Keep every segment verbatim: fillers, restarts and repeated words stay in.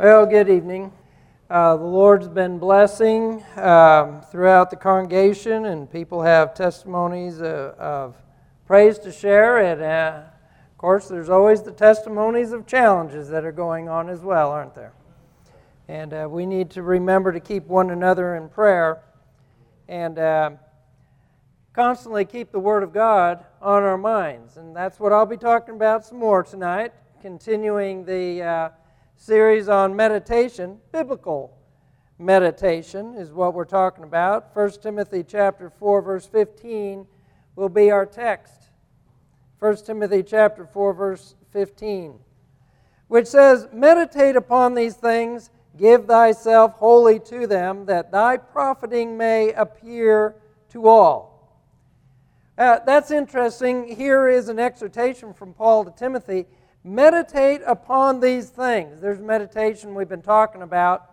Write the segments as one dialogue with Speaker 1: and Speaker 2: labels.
Speaker 1: Well, good evening. Uh, the Lord's been blessing um, throughout the congregation, and people have testimonies uh, of praise to share. And uh, of course, there's always the testimonies of challenges that are going on as well, aren't there? And uh, we need to remember to keep one another in prayer and uh, constantly keep the Word of God on our minds. And that's what I'll be talking about some more tonight, continuing the Uh, series on meditation. Biblical meditation is what we're talking about. First Timothy chapter four, verse fifteen will be our text. First Timothy chapter four, verse fifteen, which says, "Meditate upon these things, give thyself wholly to them, that thy profiting may appear to all." Uh, that's interesting. Here is an exhortation from Paul to Timothy. Meditate upon these things. There's meditation we've been talking about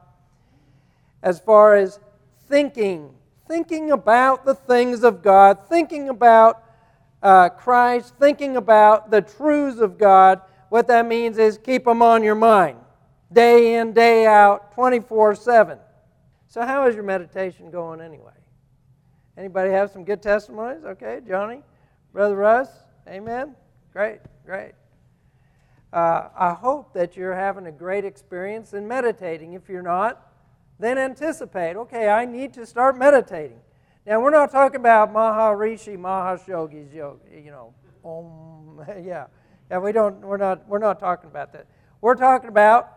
Speaker 1: as far as thinking, thinking about the things of God, thinking about uh, Christ, thinking about the truths of God. What that means is keep them on your mind, day in, day out, twenty-four seven. So how is your meditation going anyway? Anybody have some good testimonies? Okay, Johnny, Brother Russ, amen? Great, great. Uh, I hope that you're having a great experience in meditating. If you're not, then anticipate, okay, I need to start meditating. Now, we're not talking about Maharishi Mahesh Yogi's yoga, you know, om, yeah. Yeah, we don't, we're not, we're not talking about that. We're talking about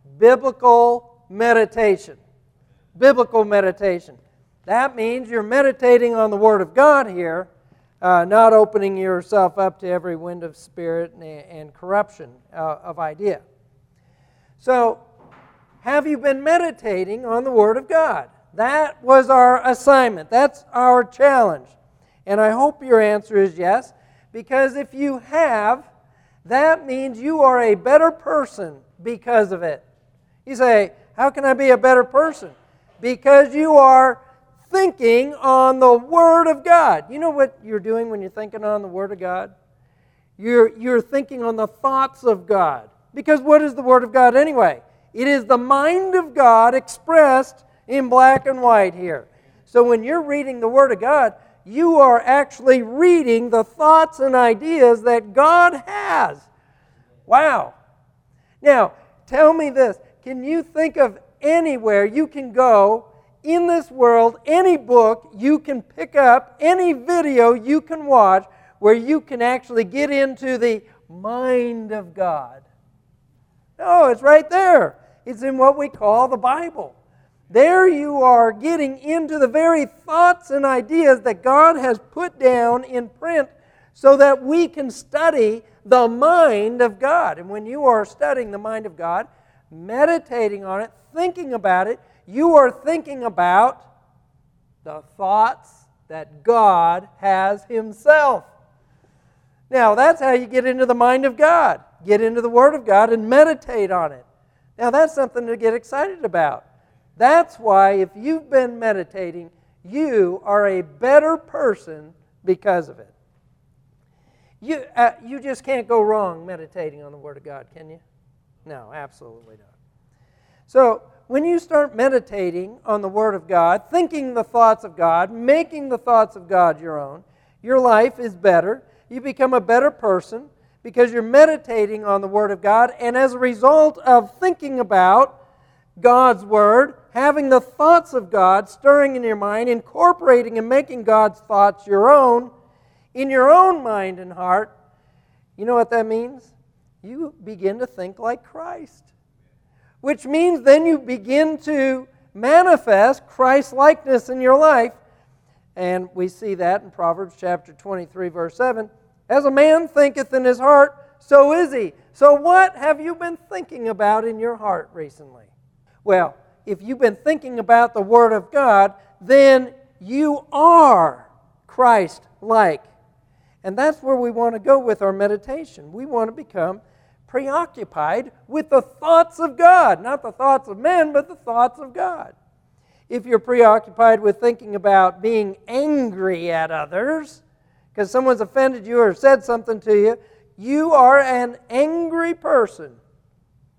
Speaker 1: biblical meditation. Biblical meditation. That means you're meditating on the Word of God here, Uh, not opening yourself up to every wind of spirit and, and corruption uh, of idea. So, have you been meditating on the Word of God? That was our assignment. That's our challenge. And I hope your answer is yes, because if you have, that means you are a better person because of it. You say, how can I be a better person? Because you are thinking on the Word of God. You know what you're doing when you're thinking on the Word of God? You're, you're thinking on the thoughts of God. Because what is the Word of God anyway? It is the mind of God expressed in black and white here. So when you're reading the Word of God, you are actually reading the thoughts and ideas that God has. Wow. Now, tell me this. Can you think of anywhere you can go in this world, any book you can pick up, any video you can watch, where you can actually get into the mind of God? No, it's right there. It's in what we call the Bible. There you are getting into the very thoughts and ideas that God has put down in print so that we can study the mind of God. And when you are studying the mind of God, meditating on it, thinking about it, you are thinking about the thoughts that God has Himself. Now, that's how you get into the mind of God. Get into the Word of God and meditate on it. Now, that's something to get excited about. That's why if you've been meditating, you are a better person because of it. You, uh, you just can't go wrong meditating on the Word of God, can you? No, absolutely not. So, when you start meditating on the Word of God, thinking the thoughts of God, making the thoughts of God your own, your life is better. You become a better person because you're meditating on the Word of God, and as a result of thinking about God's Word, having the thoughts of God stirring in your mind, incorporating and making God's thoughts your own, in your own mind and heart, you know what that means? You begin to think like Christ. Which means then you begin to manifest Christ-likeness in your life. And we see that in Proverbs chapter twenty-three, verse seven. As a man thinketh in his heart, so is he. So what have you been thinking about in your heart recently? Well, if you've been thinking about the Word of God, then you are Christ-like. And that's where we want to go with our meditation. We want to become preoccupied with the thoughts of God. Not the thoughts of men, but the thoughts of God. If you're preoccupied with thinking about being angry at others, because someone's offended you or said something to you, you are an angry person.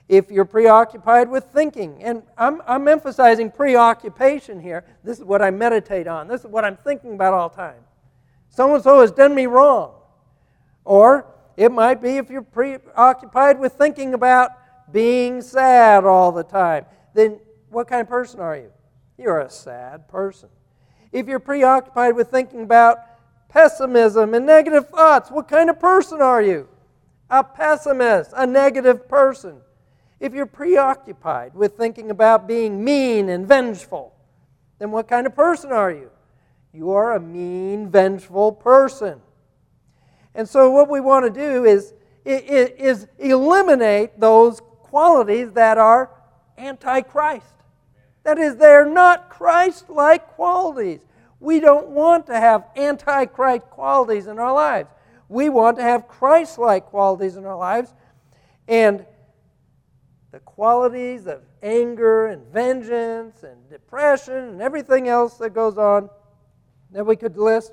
Speaker 1: If you're preoccupied with thinking, and I'm, I'm emphasizing preoccupation here. This is what I meditate on. This is what I'm thinking about all the time. So-and-so has done me wrong. Or it might be if you're preoccupied with thinking about being sad all the time. Then what kind of person are you? You're a sad person. If you're preoccupied with thinking about pessimism and negative thoughts, what kind of person are you? A pessimist, a negative person. If you're preoccupied with thinking about being mean and vengeful, then what kind of person are you? You are a mean, vengeful person. And so what we want to do is, is eliminate those qualities that are anti-Christ. That is, they're not Christ-like qualities. We don't want to have anti-Christ qualities in our lives. We want to have Christ-like qualities in our lives. And the qualities of anger and vengeance and depression and everything else that goes on that we could list,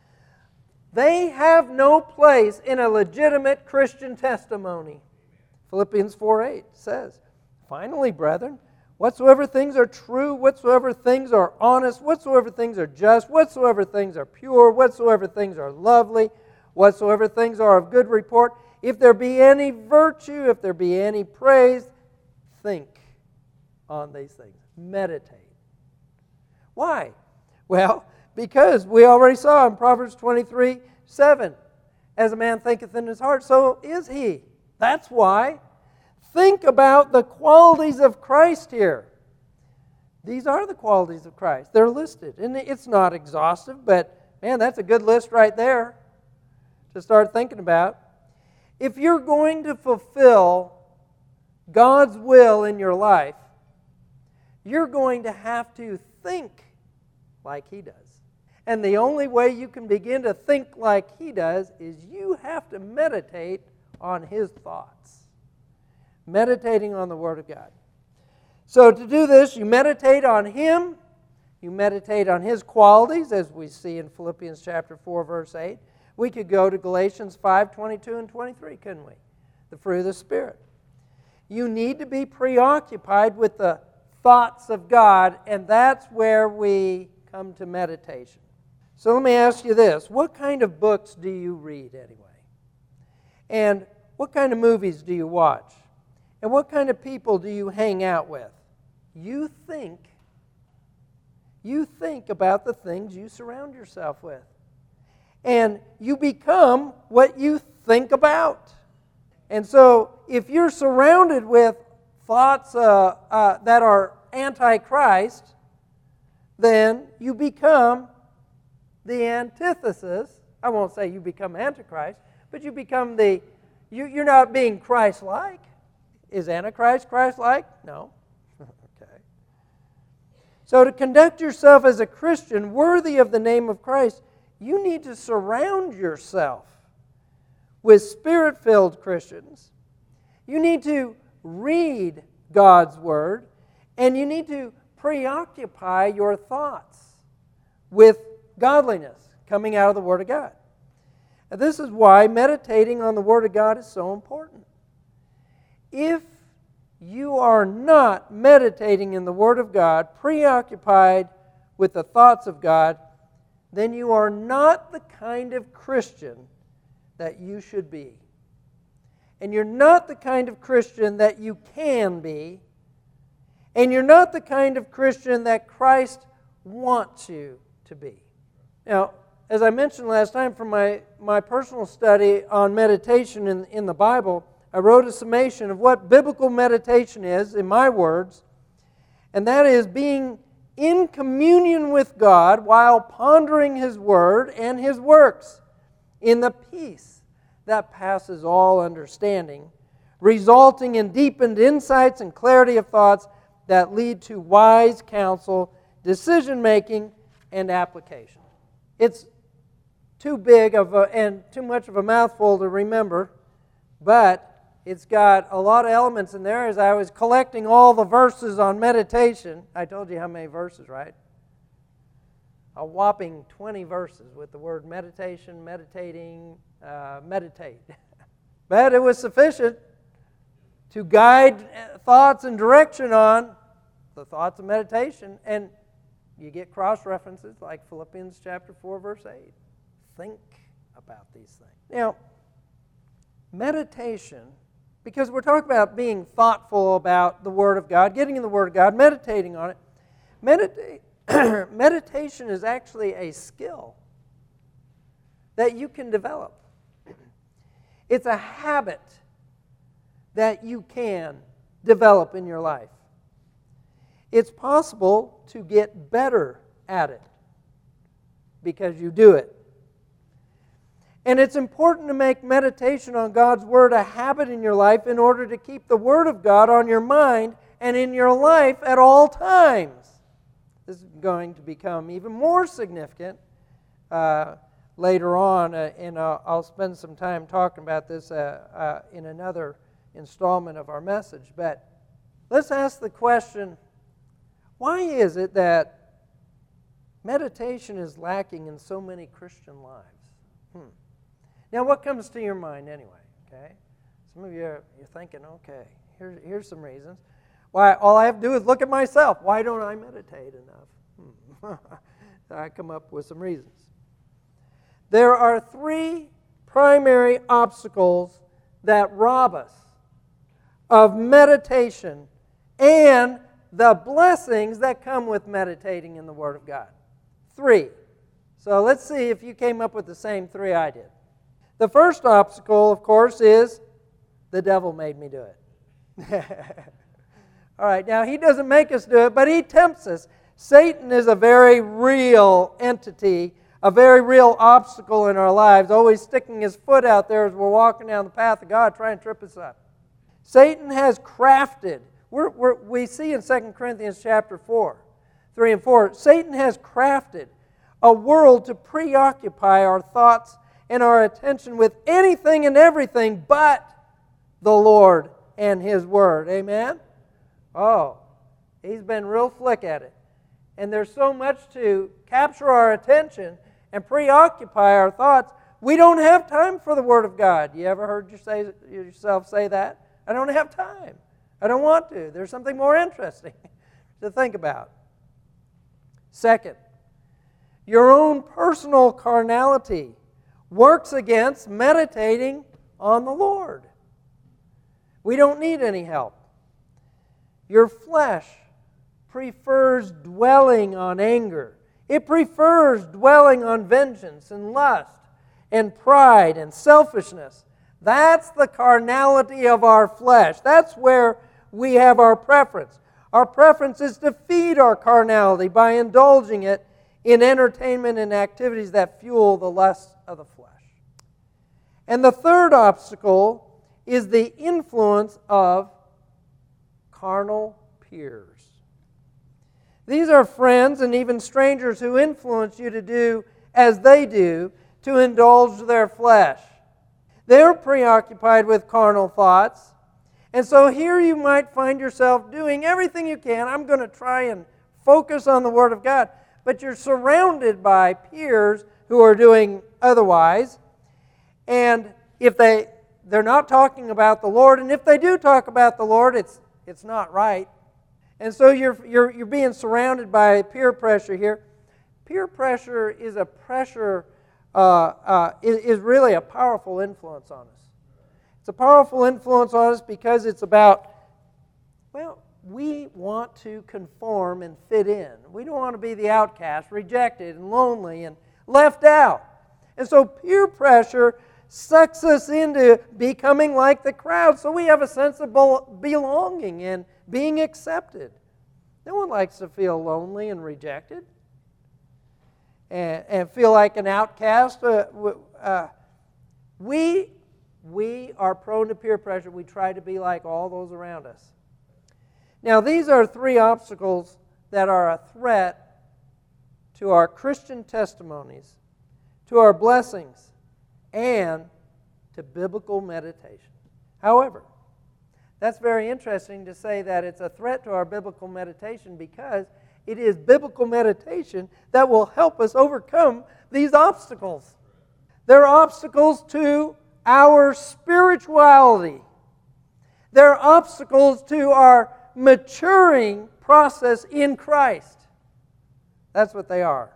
Speaker 1: they have no place in a legitimate Christian testimony. Philippians four eight says, "Finally, brethren, whatsoever things are true, whatsoever things are honest, whatsoever things are just, whatsoever things are pure, whatsoever things are lovely, whatsoever things are of good report, if there be any virtue, if there be any praise, think on these things." Meditate. Why? Well, because we already saw in Proverbs twenty-three seven, "As a man thinketh in his heart, so is he." That's why. Think about the qualities of Christ here. These are the qualities of Christ. They're listed. And it's not exhaustive, but man, that's a good list right there to start thinking about. If you're going to fulfill God's will in your life, you're going to have to think like He does. And the only way you can begin to think like He does is you have to meditate on His thoughts. Meditating on the Word of God. So to do this, you meditate on Him, you meditate on His qualities, as we see in Philippians chapter four, verse eight. We could go to Galatians five, twenty-two and twenty-three, couldn't we? The fruit of the Spirit. You need to be preoccupied with the thoughts of God, and that's where we come to meditation. So let me ask you this. What kind of books do you read anyway? And what kind of movies do you watch? And what kind of people do you hang out with? You think, you think about the things you surround yourself with. And you become what you think about. And so if you're surrounded with thoughts uh, uh, that are anti-Christ, then you become the antithesis. I won't say you become antichrist, but you become the, you, you're not being Christ-like. Is Antichrist Christ-like? No. Okay. So to conduct yourself as a Christian worthy of the name of Christ, you need to surround yourself with Spirit-filled Christians. You need to read God's Word, and you need to preoccupy your thoughts with godliness coming out of the Word of God. And this is why meditating on the Word of God is so important. If you are not meditating in the Word of God, preoccupied with the thoughts of God, then you are not the kind of Christian that you should be. And you're not the kind of Christian that you can be. And you're not the kind of Christian that Christ wants you to be. Now, as I mentioned last time from my, my personal study on meditation in, in the Bible, I wrote a summation of what biblical meditation is, in my words, and that is being in communion with God while pondering His Word and His works in the peace that passes all understanding, resulting in deepened insights and clarity of thoughts that lead to wise counsel, decision-making, and application. It's too big of a, and too much of a mouthful to remember, but it's got a lot of elements in there. As I was collecting all the verses on meditation, I told you how many verses, right? A whopping twenty verses with the word meditation, meditating, uh, meditate. But it was sufficient to guide thoughts and direction on the thoughts of meditation. And you get cross-references like Philippians chapter four, verse eight. Think about these things. Now, meditation, because we're talking about being thoughtful about the Word of God, getting in the Word of God, meditating on it. Medita- meditation is actually a skill that you can develop. It's a habit that you can develop in your life. It's possible to get better at it because you do it. And it's important to make meditation on God's Word a habit in your life in order to keep the Word of God on your mind and in your life at all times. This is going to become even more significant uh, later on, uh, and uh, I'll spend some time talking about this uh, uh, in another installment of our message. But let's ask the question, why is it that meditation is lacking in so many Christian lives? Hmm. Now, what comes to your mind anyway? Okay, some of you are you're thinking, okay, here's here's some reasons why. All I have to do is look at myself. Why don't I meditate enough? Hmm. I come up with some reasons. There are three primary obstacles that rob us of meditation and the blessings that come with meditating in the Word of God. Three. So let's see if you came up with the same three I did. The first obstacle, of course, is the devil made me do it. All right, now he doesn't make us do it, but he tempts us. Satan is a very real entity, a very real obstacle in our lives, always sticking his foot out there as we're walking down the path of God, trying to trip us up. Satan has crafted, we're, we're, we see in Second Corinthians chapter four, three and four, Satan has crafted a world to preoccupy our thoughts and our attention with anything and everything but the Lord and His Word. Amen? Oh, he's been real slick at it. And there's so much to capture our attention and preoccupy our thoughts, we don't have time for the Word of God. You ever heard you say, yourself say that? I don't have time. I don't want to. There's something more interesting to think about. Second, your own personal carnality works against meditating on the Lord. We don't need any help. Your flesh prefers dwelling on anger. It prefers dwelling on vengeance and lust and pride and selfishness. That's the carnality of our flesh. That's where we have our preference. Our preference is to feed our carnality by indulging it in entertainment and activities that fuel the lusts of the flesh. And the third obstacle is the influence of carnal peers. These are friends and even strangers who influence you to do as they do, to indulge their flesh. They're preoccupied with carnal thoughts. And so here you might find yourself doing everything you can. I'm going to try and focus on the Word of God. But you're surrounded by peers who are doing otherwise. And if they, they're not talking about the Lord, and if they do talk about the Lord, it's it's not right. And so you're you're you're being surrounded by peer pressure here. Peer pressure is a pressure uh, uh, is, is really a powerful influence on us. It's a powerful influence on us because it's about, well, we want to conform and fit in. We don't want to be the outcast, rejected and lonely and left out. And so peer pressure sucks us into becoming like the crowd, so we have a sense of belonging and being accepted. No one likes to feel lonely and rejected and, and feel like an outcast. Uh, uh, we, we are prone to peer pressure. We try to be like all those around us. Now, these are three obstacles that are a threat to our Christian testimonies, to our blessings, and to biblical meditation. However, that's very interesting to say that it's a threat to our biblical meditation because it is biblical meditation that will help us overcome these obstacles. They're obstacles to our spirituality. They're obstacles to our maturing process in Christ. That's what they are.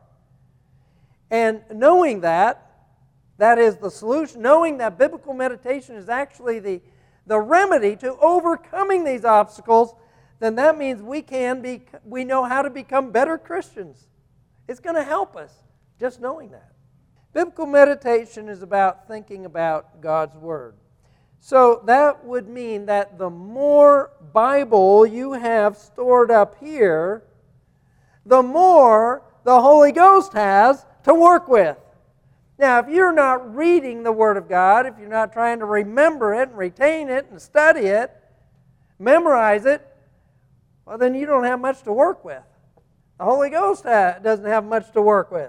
Speaker 1: And knowing that, that is the solution, knowing that biblical meditation is actually the, the remedy to overcoming these obstacles, then that means we can be, we know how to become better Christians. It's going to help us, just knowing that. Biblical meditation is about thinking about God's Word. So that would mean that the more Bible you have stored up here, the more the Holy Ghost has to work with. Now, if you're not reading the Word of God, if you're not trying to remember it and retain it and study it, memorize it, well, then you don't have much to work with. The Holy Ghost ha- doesn't have much to work with.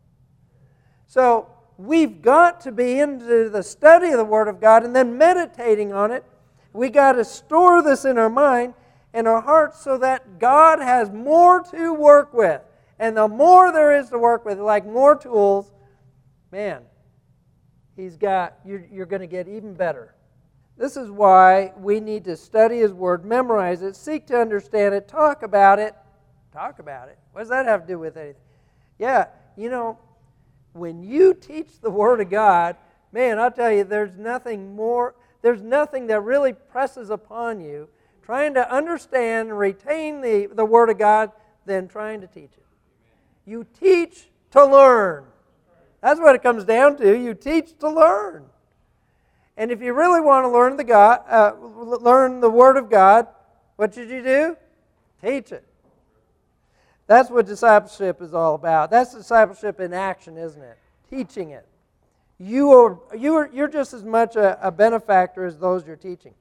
Speaker 1: So we've got to be into the study of the Word of God and then meditating on it. We got to store this in our mind and our hearts so that God has more to work with. And the more there is to work with, like more tools, man, He's got, you're, you're going to get even better. This is why we need to study His Word, memorize it, seek to understand it, talk about it. Talk about it. What does that have to do with anything? Yeah, you know, when you teach the Word of God, man, I'll tell you, there's nothing more, there's nothing that really presses upon you trying to understand and retain the, the Word of God than trying to teach it. You teach to learn. That's what it comes down to. You teach to learn. And if you really want to learn the God, uh, learn the Word of God, what should you do? Teach it. That's what discipleship is all about. That's discipleship in action, isn't it? Teaching it. You are, you are, you're just as much a, a benefactor as those you're teaching.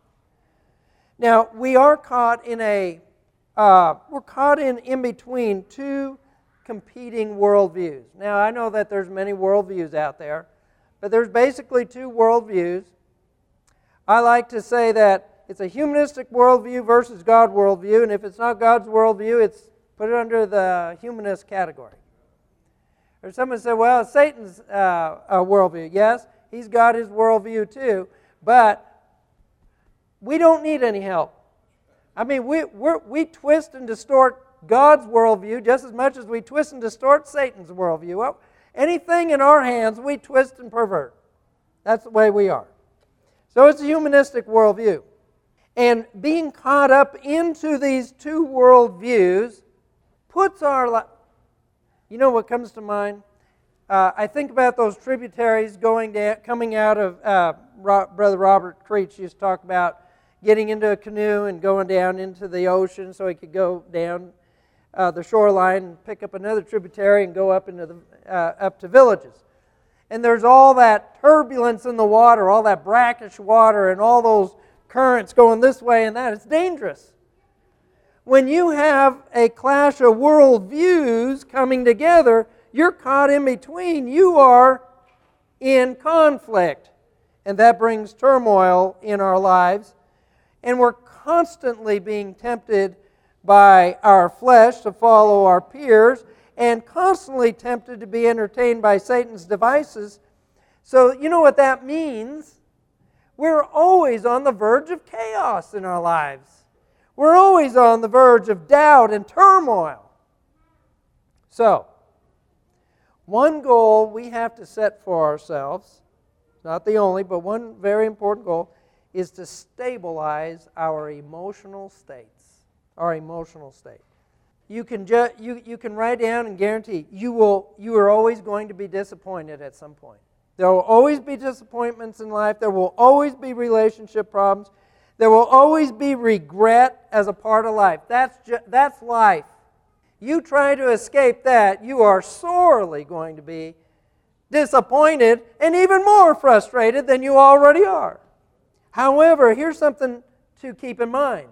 Speaker 1: Now, we are caught in a, uh, we're caught in, in between two competing worldviews. Now, I know that there's many worldviews out there, but there's basically two worldviews. I like to say that it's a humanistic worldview versus God worldview, and if it's not God's worldview, it's put it under the humanist category. Or someone said, well, it's Satan's uh, uh, worldview. Yes, he's got his worldview too, but we don't need any help. I mean, we we're, we twist and distort God's worldview just as much as we twist and distort Satan's worldview. Well, anything in our hands, we twist and pervert. That's the way we are. So it's a humanistic worldview. And being caught up into these two worldviews puts our life... You know what comes to mind? Uh, I think about those tributaries going down, coming out of... Uh, Ro- Brother Robert Creech used to talk about getting into a canoe and going down into the ocean so he could go down uh, the shoreline and pick up another tributary and go up into the uh, up to villages. And there's all that turbulence in the water, all that brackish water, and all those currents going this way and that. It's dangerous. When you have a clash of worldviews coming together, you're caught in between. You are in conflict. And that brings turmoil in our lives. And we're constantly being tempted by our flesh to follow our peers, and constantly tempted to be entertained by Satan's devices. So you know what that means? We're always on the verge of chaos in our lives. We're always on the verge of doubt and turmoil. So, one goal we have to set for ourselves, not the only, but one very important goal, is to stabilize our emotional states, our emotional state. You can ju- you, you can write down and guarantee you will you are always going to be disappointed at some point. There will always be disappointments in life. There will always be relationship problems. There will always be regret as a part of life. That's ju- that's life. You try to escape that, you are sorely going to be disappointed and even more frustrated than you already are. However, here's something to keep in mind.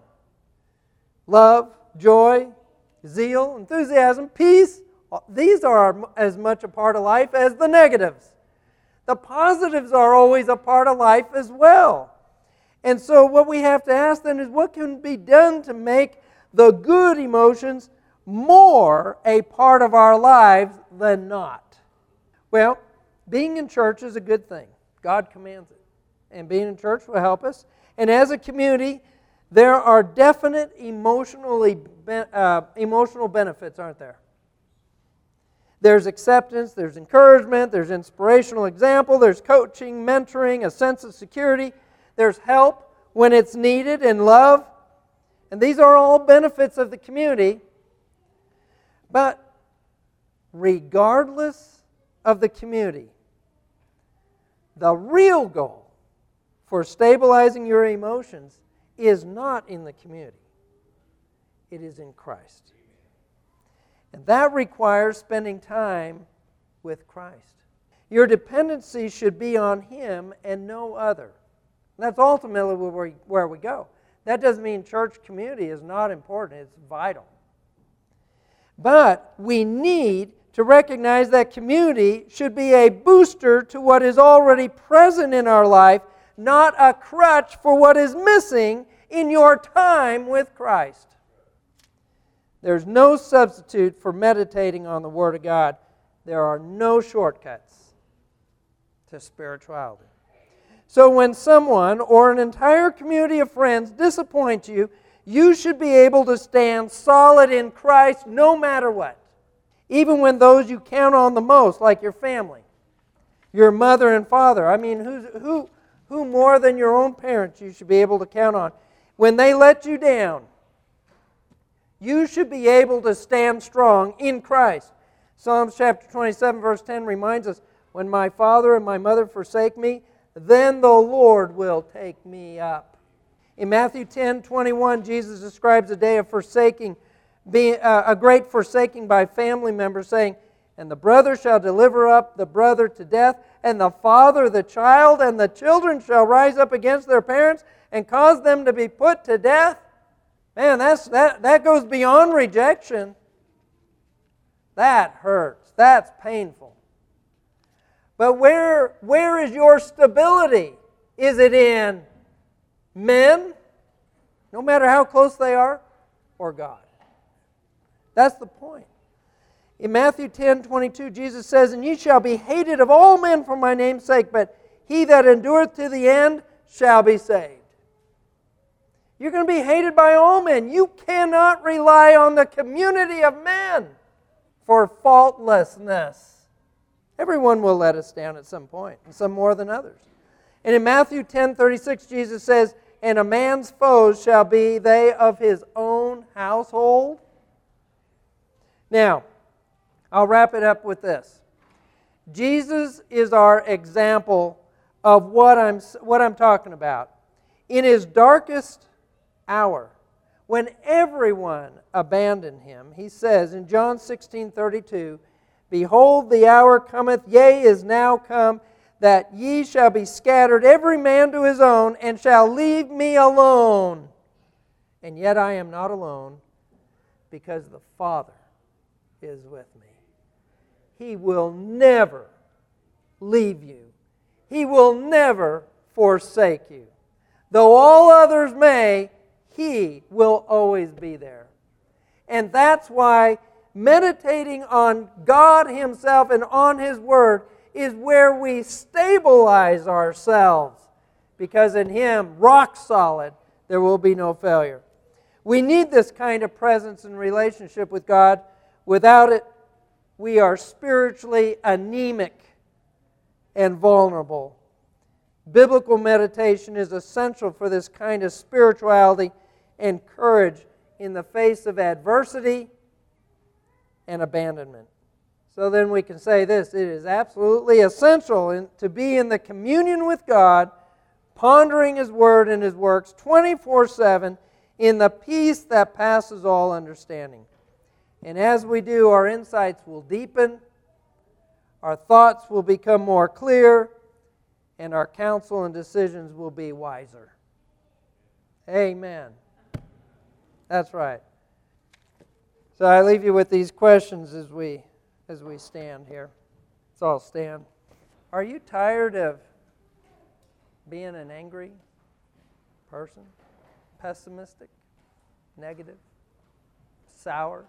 Speaker 1: Love, joy, zeal, enthusiasm, peace, these are as much a part of life as the negatives. The positives are always a part of life as well. And so what we have to ask then is, what can be done to make the good emotions more a part of our lives than not? Well, being in church is a good thing. God commands it. And being in church will help us. And as a community, there are definite emotionally, uh, emotional benefits, aren't there? There's acceptance, there's encouragement, there's inspirational example, there's coaching, mentoring, a sense of security, there's help when it's needed and love. And these are all benefits of the community. But regardless of the community, the real goal for stabilizing your emotions is not in the community. It is in Christ. And that requires spending time with Christ. Your dependency should be on Him and no other. And that's ultimately where we, where we go. That doesn't mean church community is not important. It's vital. But we need to recognize that community should be a booster to what is already present in our life, not a crutch for what is missing in your time with Christ. There's no substitute for meditating on the Word of God. There are no shortcuts to spirituality. So when someone or an entire community of friends disappoint you, you should be able to stand solid in Christ no matter what. Even when those you count on the most, like your family, your mother and father. I mean, who's, who, who more than your own parents you should be able to count on? When they let you down, you should be able to stand strong in Christ. Psalms chapter twenty-seven, verse ten reminds us, when my father and my mother forsake me, then the Lord will take me up. In Matthew ten, twenty-one, Jesus describes a day of forsaking, being, uh, a great forsaking by family members, saying, and the brother shall deliver up the brother to death, and the father the child, and the children shall rise up against their parents and cause them to be put to death. Man, that's, that, that goes beyond rejection. That hurts. That's painful. But where, where is your stability? Is it in men, no matter how close they are, or God? That's the point. In Matthew ten, twenty-two, Jesus says, and ye shall be hated of all men for my name's sake, but he that endureth to the end shall be saved. You're going to be hated by all men. You cannot rely on the community of men for faultlessness. Everyone will let us down at some point, and some more than others. And in Matthew ten, thirty-six, Jesus says, and a man's foes shall be they of his own household. Now, I'll wrap it up with this. Jesus is our example of what I'm, what I'm talking about. In his darkest hour, when everyone abandoned him, he says in John sixteen, thirty-two, behold, the hour cometh, yea, is now come, that ye shall be scattered every man to his own, and shall leave me alone. And yet I am not alone, because the Father is with me. He will never leave you. He will never forsake you. Though all others may, He will always be there. And that's why meditating on God Himself and on His Word is where we stabilize ourselves. Because in Him, rock solid, there will be no failure. We need this kind of presence and relationship with God. Without it, we are spiritually anemic and vulnerable. Biblical meditation is essential for this kind of spirituality and courage in the face of adversity and abandonment. So then we can say this, it is absolutely essential in, to be in the communion with God, pondering His Word and His works twenty-four seven in the peace that passes all understanding. And as we do, our insights will deepen, our thoughts will become more clear, and our counsel and decisions will be wiser. Amen. That's right. So I leave you with these questions as we as we stand here. Let's all stand. Are you tired of being an angry person? Pessimistic? Negative? Sour?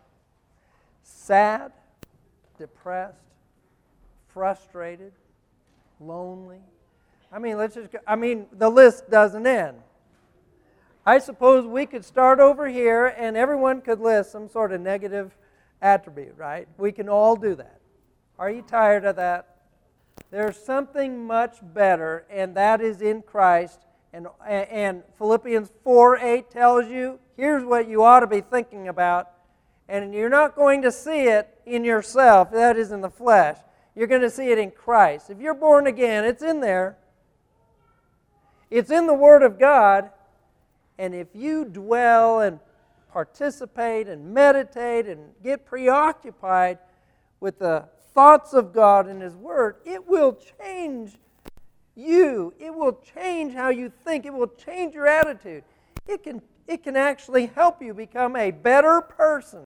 Speaker 1: Sad? Depressed? Frustrated? Lonely? I mean, let's just go, I mean, the list doesn't end. I suppose we could start over here and everyone could list some sort of negative attribute, right? We can all do that. Are you tired of that? There's something much better, and that is in Christ. And, and Philippians four eight tells you, here's what you ought to be thinking about. And you're not going to see it in yourself, that is in the flesh. You're going to see it in Christ. If you're born again, it's in there. It's in the Word of God. And if you dwell and participate and meditate and get preoccupied with the thoughts of God and His Word, it will change you. It will change how you think. It will change your attitude. It can, it can actually help you become a better person.